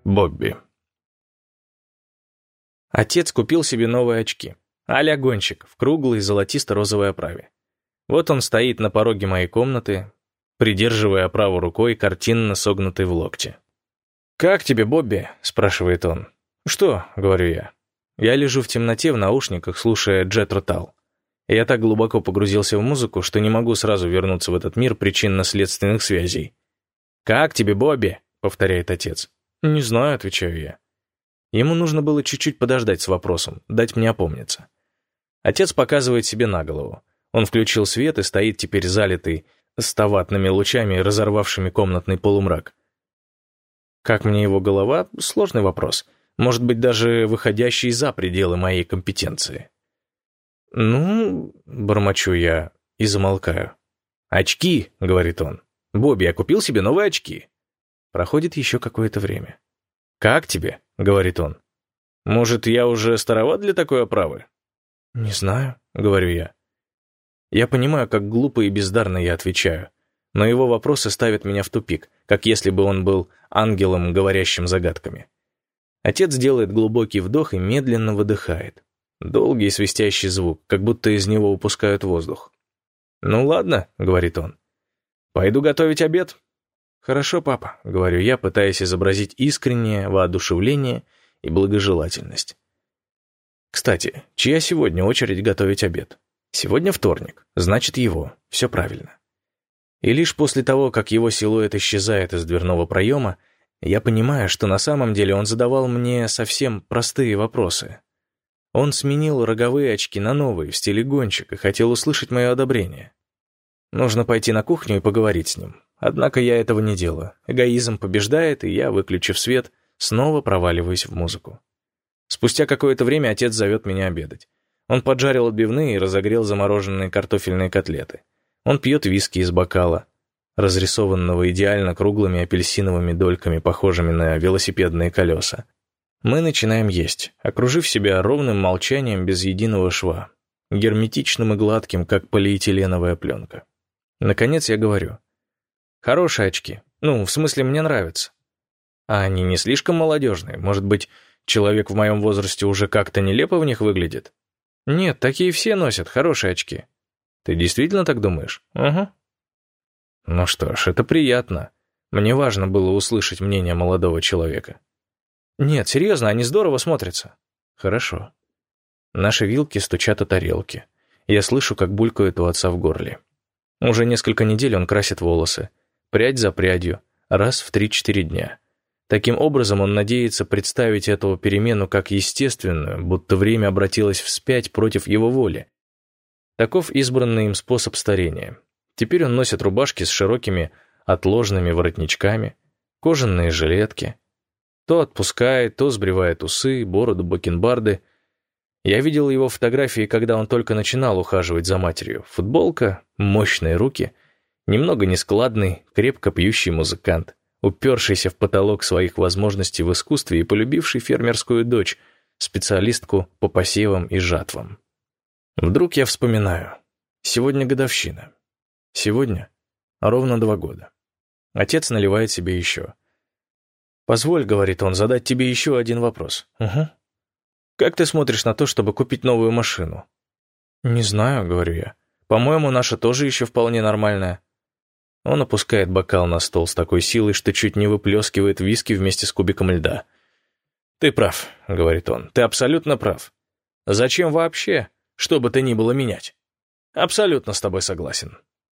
Бобби. Отец купил себе новые очки. А-ля гонщик, в круглой золотисто-розовой оправе. Вот он стоит на пороге моей комнаты, придерживая оправу рукой, картинно согнутой в локте. «Как тебе, Бобби?» — спрашивает он. «Что?» — говорю я. Я лежу в темноте в наушниках, слушая Джетро Тал. И я так глубоко погрузился в музыку, что не могу сразу вернуться в этот мир причинно-следственных связей. «Как тебе, Бобби?» — повторяет отец. «Не знаю», — отвечаю я. Ему нужно было чуть-чуть подождать с вопросом, дать мне опомниться. Отец показывает себе на голову. Он включил свет и стоит теперь залитый стоватными лучами, разорвавшими комнатный полумрак. Как мне его голова? Сложный вопрос. Может быть, даже выходящий за пределы моей компетенции. «Ну...» — бормочу я и замолкаю. «Очки», — говорит он. «Бобби, я купил себе новые очки». Проходит еще какое-то время. «Как тебе?» — говорит он. «Может, я уже староват для такой оправы?» «Не знаю», — говорю я. Я понимаю, как глупо и бездарно я отвечаю, но его вопросы ставят меня в тупик, как если бы он был ангелом, говорящим загадками. Отец делает глубокий вдох и медленно выдыхает. Долгий свистящий звук, как будто из него выпускают воздух. «Ну ладно», — говорит он. «Пойду готовить обед». «Хорошо, папа», — говорю я, пытаясь изобразить искреннее воодушевление и благожелательность. Кстати, чья сегодня очередь готовить обед? Сегодня вторник, значит его, все правильно. И лишь после того, как его силуэт исчезает из дверного проема, я понимаю, что на самом деле он задавал мне совсем простые вопросы. Он сменил роговые очки на новые, в стиле гонщик, и хотел услышать мое одобрение. Нужно пойти на кухню и поговорить с ним. Однако я этого не делаю. Эгоизм побеждает, и я, выключив свет, снова проваливаюсь в музыку. Спустя какое-то время отец зовет меня обедать. Он поджарил отбивные и разогрел замороженные картофельные котлеты. Он пьет виски из бокала, разрисованного идеально круглыми апельсиновыми дольками, похожими на велосипедные колеса. Мы начинаем есть, окружив себя ровным молчанием без единого шва, герметичным и гладким, как полиэтиленовая пленка. Наконец я говорю: «Хорошие очки. Ну, в смысле, мне нравятся. А они не слишком молодежные? Может быть, человек в моем возрасте уже как-то нелепо в них выглядит?» «Нет, такие все носят, хорошие очки». «Ты действительно так думаешь?» «Угу». Ну что ж, это приятно. Мне важно было услышать мнение молодого человека. «Нет, серьезно, они здорово смотрятся». «Хорошо». Наши вилки стучат о тарелки. Я слышу, как булькают у отца в горле. Уже несколько недель он красит волосы, прядь за прядью, раз в 3-4 дня. Таким образом, он надеется представить эту перемену как естественную, будто время обратилось вспять против его воли. Таков избранный им способ старения. Теперь он носит рубашки с широкими отложными воротничками, кожаные жилетки. То отпускает, то сбривает усы, бороду, бакенбарды. Я видел его фотографии, когда он только начинал ухаживать за матерью. Футболка, мощные руки, немного нескладный, крепко пьющий музыкант, упершийся в потолок своих возможностей в искусстве и полюбивший фермерскую дочь, специалистку по посевам и жатвам. Вдруг я вспоминаю. Сегодня годовщина. Сегодня ровно 2 года. Отец наливает себе еще. «Позволь, — говорит он, — задать тебе еще один вопрос». «Угу». «Как ты смотришь на то, чтобы купить новую машину?» «Не знаю, — говорю я. По-моему, наша тоже еще вполне нормальная». Он опускает бокал на стол с такой силой, что чуть не выплескивает виски вместе с кубиком льда. «Ты прав, — говорит он, — ты абсолютно прав. Зачем вообще, что бы то ни было, менять? Абсолютно с тобой согласен».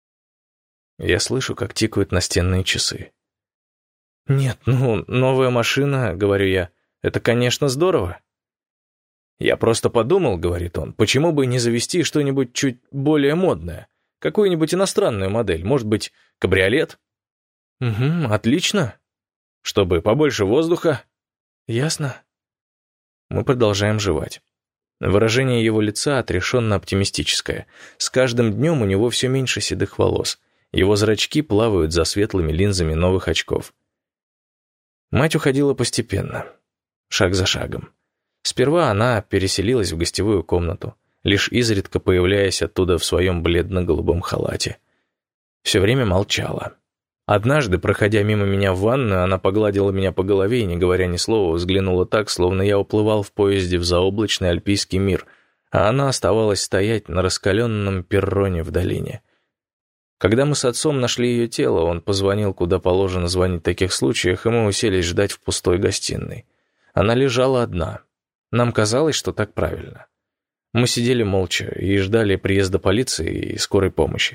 Я слышу, как тикают настенные часы. «Нет, ну, новая машина, — говорю я, — это, конечно, здорово». «Я просто подумал, — говорит он, — почему бы не завести что-нибудь чуть более модное, какую-нибудь иностранную модель, может быть, кабриолет?» «Угу, отлично. Чтобы побольше воздуха». «Ясно». Мы продолжаем жевать. Выражение его лица отрешенно оптимистическое. С каждым днем у него все меньше седых волос. Его зрачки плавают за светлыми линзами новых очков. Мать уходила постепенно, шаг за шагом. Сперва она переселилась в гостевую комнату, лишь изредка появляясь оттуда в своем бледно-голубом халате. Все время молчала. Однажды, проходя мимо меня в ванную, она погладила меня по голове и, не говоря ни слова, взглянула так, словно я уплывал в поезде в заоблачный альпийский мир, а она оставалась стоять на раскаленном перроне в долине. Когда мы с отцом нашли ее тело, он позвонил, куда положено звонить в таких случаях, и мы уселись ждать в пустой гостиной. Она лежала одна. Нам казалось, что так правильно. Мы сидели молча и ждали приезда полиции и скорой помощи.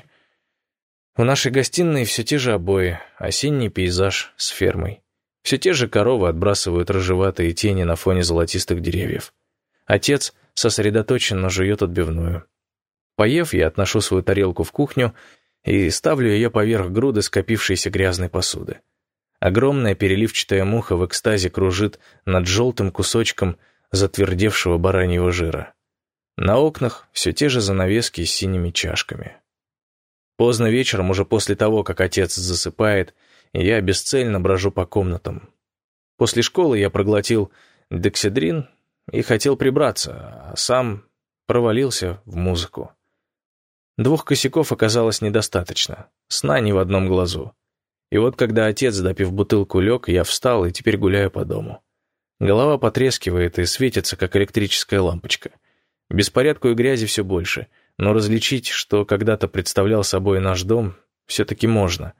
В нашей гостиной все те же обои, осенний пейзаж с фермой. Все те же коровы отбрасывают рыжеватые тени на фоне золотистых деревьев. Отец сосредоточенно жует отбивную. Поев, я отношу свою тарелку в кухню и ставлю ее поверх груды скопившейся грязной посуды. Огромная переливчатая муха в экстазе кружит над желтым кусочком затвердевшего бараньего жира. На окнах все те же занавески с синими чашками. Поздно вечером, уже после того, как отец засыпает, я бесцельно брожу по комнатам. После школы я проглотил дексидрин и хотел прибраться, а сам провалился в музыку. 2 косяков оказалось недостаточно, сна ни в одном глазу. И вот когда отец, допив бутылку, лег, я встал и теперь гуляю по дому. Голова потрескивает и светится, как электрическая лампочка. Беспорядку и грязи все больше, но различить, что когда-то представлял собой наш дом, все-таки можно.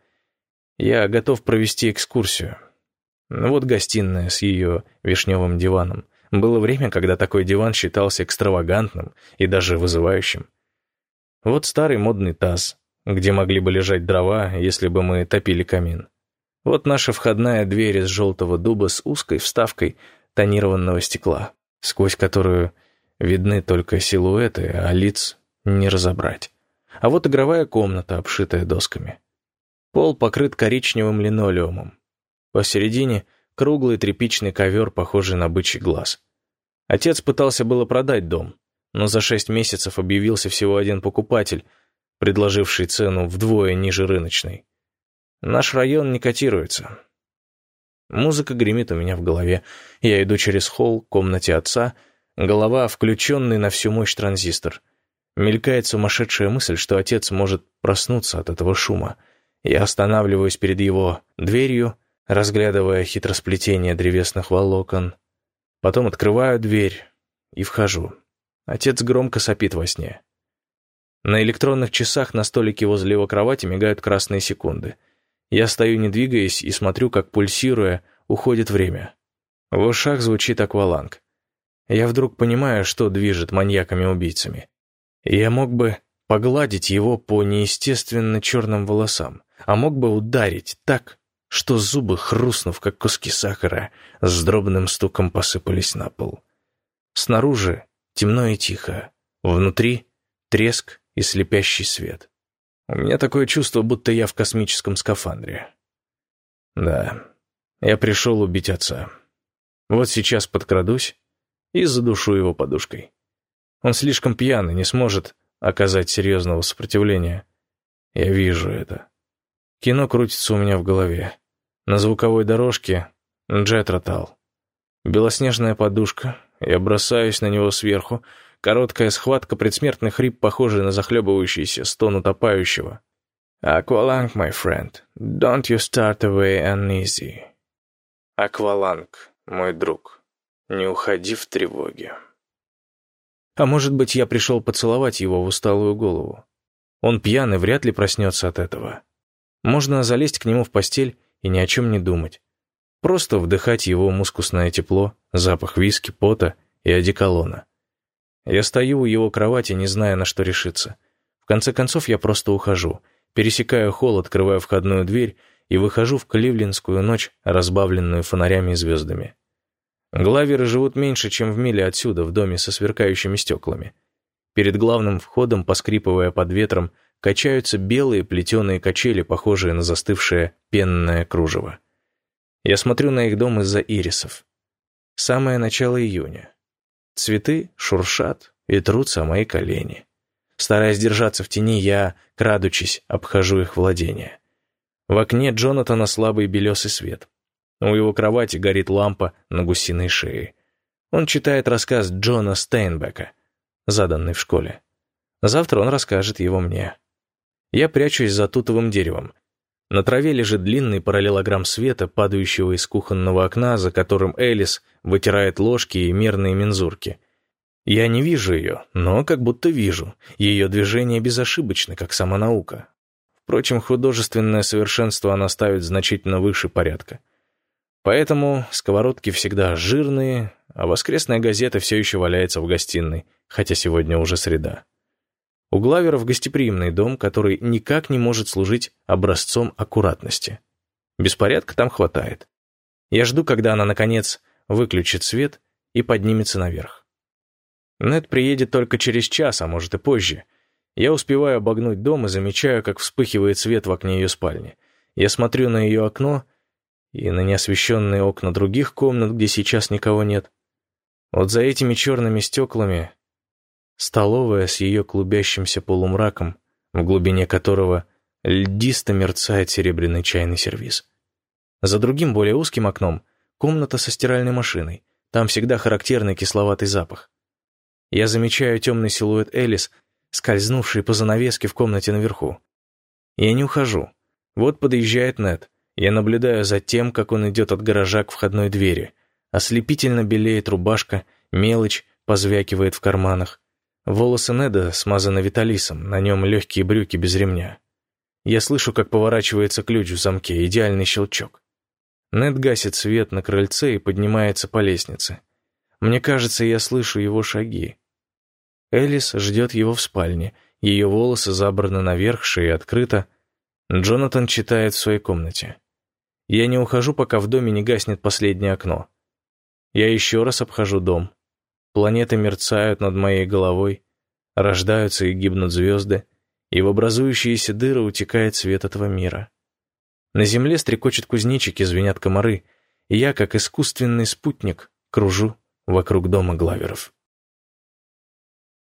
Я готов провести экскурсию. Вот гостиная с ее вишневым диваном. Было время, когда такой диван считался экстравагантным и даже вызывающим. Вот старый модный таз, где могли бы лежать дрова, если бы мы топили камин. Вот наша входная дверь из желтого дуба с узкой вставкой тонированного стекла, сквозь которую видны только силуэты, а лиц не разобрать. А вот игровая комната, обшитая досками. Пол покрыт коричневым линолеумом. Посередине круглый тряпичный ковер, похожий на бычий глаз. Отец пытался было продать дом, но за 6 месяцев объявился всего один покупатель, предложивший цену вдвое ниже рыночной. Наш район не котируется. Музыка гремит у меня в голове. Я иду через холл к комнате отца, голова включенный на всю мощь транзистор. Мелькает сумасшедшая мысль, что отец может проснуться от этого шума. Я останавливаюсь перед его дверью, разглядывая хитросплетение древесных волокон. Потом открываю дверь и вхожу. Отец громко сопит во сне. На электронных часах на столике возле его кровати мигают красные секунды. Я стою, не двигаясь, и смотрю, как, пульсируя, уходит время. В ушах звучит акваланг. Я вдруг понимаю, что движет маньяками-убийцами. Я мог бы погладить его по неестественно черным волосам, а мог бы ударить так, что зубы, хрустнув, как куски сахара, с дробным стуком посыпались на пол. Снаружи темно и тихо, внутри треск и слепящий свет. У меня такое чувство, будто я в космическом скафандре. Да, я пришел убить отца. Вот сейчас подкрадусь и задушу его подушкой. Он слишком пьян и не сможет оказать серьезного сопротивления. Я вижу это. Кино крутится у меня в голове. На звуковой дорожке Джет Ротал. Белоснежная подушка. Я бросаюсь на него сверху. Короткая схватка, предсмертный хрип, похожий на захлебывающийся стон утопающего. «Акваланг, my friend, don't you start away uneasy». «Акваланг, мой друг, не уходи в тревоге». А может быть, я пришел поцеловать его в усталую голову. Он пьян и вряд ли проснется от этого. Можно залезть к нему в постель и ни о чем не думать. Просто вдыхать его мускусное тепло, запах виски, пота и одеколона. Я стою у его кровати, не зная, на что решиться. В конце концов, я просто ухожу, пересекаю холл, открываю входную дверь и выхожу в кливлендскую ночь, разбавленную фонарями и звездами. Главеры живут меньше, чем в миле отсюда, в доме со сверкающими стеклами. Перед главным входом, поскрипывая под ветром, качаются белые плетеные качели, похожие на застывшее пенное кружево. Я смотрю на их дом из-за ирисов. Самое начало июня. Цветы шуршат и трутся о мои колени. Стараясь держаться в тени, я, крадучись, обхожу их владения. В окне Джонатана слабый белесый свет. У его кровати горит лампа на гусиной шее. Он читает рассказ Джона Стейнбека, заданный в школе. Завтра он расскажет его мне. Я прячусь за тутовым деревом. На траве лежит длинный параллелограмм света, падающего из кухонного окна, за которым Элис вытирает ложки и мерные мензурки. Я не вижу ее, но как будто вижу. Ее движения безошибочны, как сама наука. Впрочем, художественное совершенство она ставит значительно выше порядка. Поэтому сковородки всегда жирные, а воскресная газета все еще валяется в гостиной, хотя сегодня уже среда. У Главеров гостеприимный дом, который никак не может служить образцом аккуратности. Беспорядка там хватает. Я жду, когда она, наконец, выключит свет и поднимется наверх. Нед приедет только через час, а может и позже. Я успеваю обогнуть дом и замечаю, как вспыхивает свет в окне ее спальни. Я смотрю на ее окно и на неосвещенные окна других комнат, где сейчас никого нет. Вот за этими черными стеклами столовая с ее клубящимся полумраком, в глубине которого льдисто мерцает серебряный чайный сервиз. За другим, более узким окном, комната со стиральной машиной. Там всегда характерный кисловатый запах. Я замечаю темный силуэт Элис, скользнувший по занавеске в комнате наверху. Я не ухожу. Вот подъезжает Нед. Я наблюдаю за тем, как он идет от гаража к входной двери. Ослепительно белеет рубашка, мелочь позвякивает в карманах. Волосы Неда смазаны виталисом, на нем легкие брюки без ремня. Я слышу, как поворачивается ключ в замке, идеальный щелчок. Нед гасит свет на крыльце и поднимается по лестнице. Мне кажется, я слышу его шаги. Элис ждет его в спальне, ее волосы забраны наверх, шея открыта. Джонатан читает в своей комнате. Я не ухожу, пока в доме не гаснет последнее окно. Я еще раз обхожу дом. Планеты мерцают над моей головой, рождаются и гибнут звезды, и в образующиеся дыры утекает свет этого мира. На земле стрекочут кузнечики, звенят комары, и я, как искусственный спутник, кружу вокруг дома Главеров.